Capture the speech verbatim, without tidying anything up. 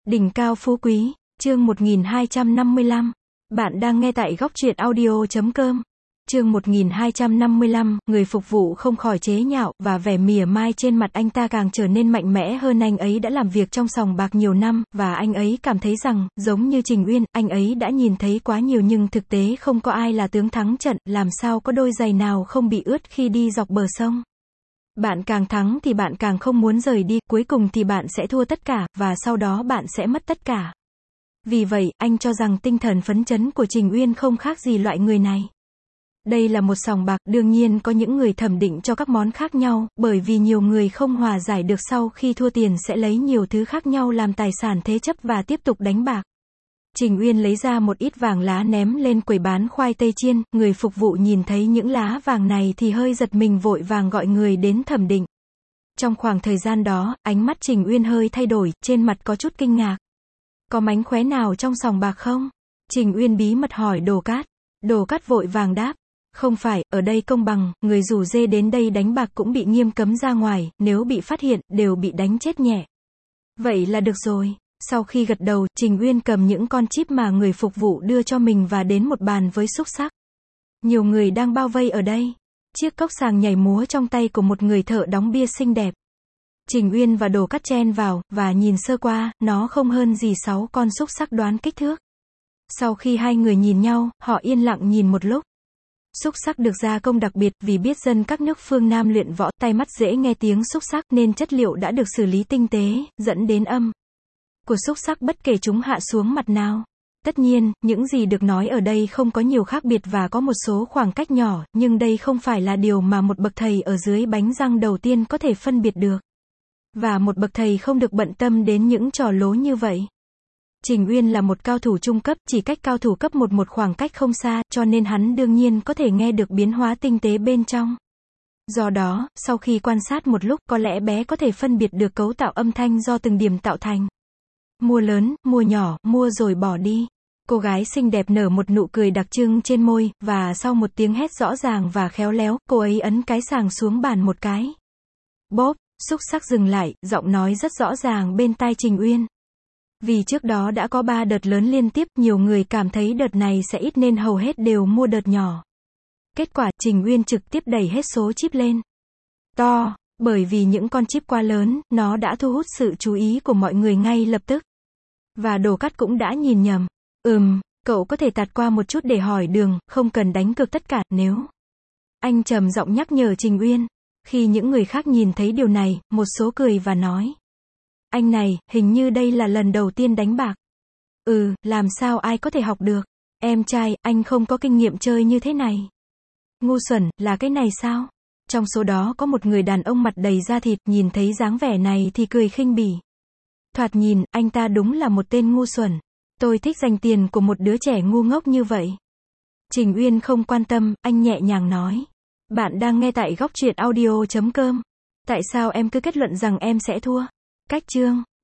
Đỉnh cao phú quý, chương một nghìn hai trăm năm mươi lăm. Bạn đang nghe tại góc truyện audio chấm com. Chương một nghìn hai trăm năm mươi lăm, người phục vụ không khỏi chế nhạo, và vẻ mỉa mai trên mặt anh ta càng trở nên mạnh mẽ hơn. Anh ấy đã làm việc trong sòng bạc nhiều năm, và anh ấy cảm thấy rằng, giống như Trình Uyên, anh ấy đã nhìn thấy quá nhiều nhưng thực tế không có ai là tướng thắng trận, làm sao có đôi giày nào không bị ướt khi đi dọc bờ sông. Bạn càng thắng thì bạn càng không muốn rời đi, cuối cùng thì bạn sẽ thua tất cả, và sau đó bạn sẽ mất tất cả. Vì vậy, anh cho rằng tinh thần phấn chấn của Trình Uyên không khác gì loại người này. Đây là một sòng bạc, đương nhiên có những người thẩm định cho các món khác nhau, bởi vì nhiều người không hòa giải được sau khi thua tiền sẽ lấy nhiều thứ khác nhau làm tài sản thế chấp và tiếp tục đánh bạc. Trình Uyên lấy ra một ít vàng lá ném lên quầy bán khoai tây chiên, người phục vụ nhìn thấy những lá vàng này thì hơi giật mình, vội vàng gọi người đến thẩm định. Trong khoảng thời gian đó, ánh mắt Trình Uyên hơi thay đổi, trên mặt có chút kinh ngạc. Có mánh khóe nào trong sòng bạc không? Trình Uyên bí mật hỏi Đồ Cát. Đồ Cát vội vàng đáp. Không phải, ở đây công bằng, người rủ dê đến đây đánh bạc cũng bị nghiêm cấm ra ngoài, nếu bị phát hiện, đều bị đánh chết nhẹ. Vậy là được rồi. Sau khi gật đầu, Trình Uyên cầm những con chip mà người phục vụ đưa cho mình và đến một bàn với xúc xắc. Nhiều người đang bao vây ở đây. Chiếc cốc sàng nhảy múa trong tay của một người thợ đóng bia xinh đẹp. Trình Uyên và Đồ Cát chen vào, và nhìn sơ qua, nó không hơn gì sáu con xúc xắc đoán kích thước. Sau khi hai người nhìn nhau, họ yên lặng nhìn một lúc. Xúc xắc được gia công đặc biệt, vì biết dân các nước phương Nam luyện võ, tai mắt dễ nghe tiếng xúc xắc, nên chất liệu đã được xử lý tinh tế, dẫn đến âm của xúc xắc bất kể chúng hạ xuống mặt nào. Tất nhiên, những gì được nói ở đây không có nhiều khác biệt và có một số khoảng cách nhỏ, nhưng đây không phải là điều mà một bậc thầy ở dưới bánh răng đầu tiên có thể phân biệt được. Và một bậc thầy không được bận tâm đến những trò lố như vậy. Trình Uyên là một cao thủ trung cấp, chỉ cách cao thủ cấp một một khoảng cách không xa, cho nên hắn đương nhiên có thể nghe được biến hóa tinh tế bên trong. Do đó, sau khi quan sát một lúc, có lẽ bé có thể phân biệt được cấu tạo âm thanh do từng điểm tạo thành. Mua lớn, mua nhỏ, mua rồi bỏ đi. Cô gái xinh đẹp nở một nụ cười đặc trưng trên môi, và sau một tiếng hét rõ ràng và khéo léo, cô ấy ấn cái sàng xuống bàn một cái. Bóp, xúc xắc dừng lại, giọng nói rất rõ ràng bên tai Trình Uyên. Vì trước đó đã có ba đợt lớn liên tiếp, nhiều người cảm thấy đợt này sẽ ít nên hầu hết đều mua đợt nhỏ. Kết quả, Trình Uyên trực tiếp đẩy hết số chip lên. To, bởi vì những con chip quá lớn, nó đã thu hút sự chú ý của mọi người ngay lập tức. Và Đồ Cát cũng đã nhìn nhầm. Ừm, cậu có thể tạt qua một chút để hỏi đường, không cần đánh cược tất cả, nếu. Anh trầm giọng nhắc nhở Trình Uyên. Khi những người khác nhìn thấy điều này, một số cười và nói. Anh này, hình như đây là lần đầu tiên đánh bạc. Ừ, làm sao ai có thể học được. Em trai, anh không có kinh nghiệm chơi như thế này. Ngu xuẩn, là cái này sao? Trong số đó có một người đàn ông mặt đầy da thịt, nhìn thấy dáng vẻ này thì cười khinh bỉ. Thoạt nhìn, anh ta đúng là một tên ngu xuẩn. Tôi thích dành tiền của một đứa trẻ ngu ngốc như vậy. Trình Uyên không quan tâm, anh nhẹ nhàng nói. Bạn đang nghe tại góc truyện audio chấm com. Tại sao em cứ kết luận rằng em sẽ thua? Cách chương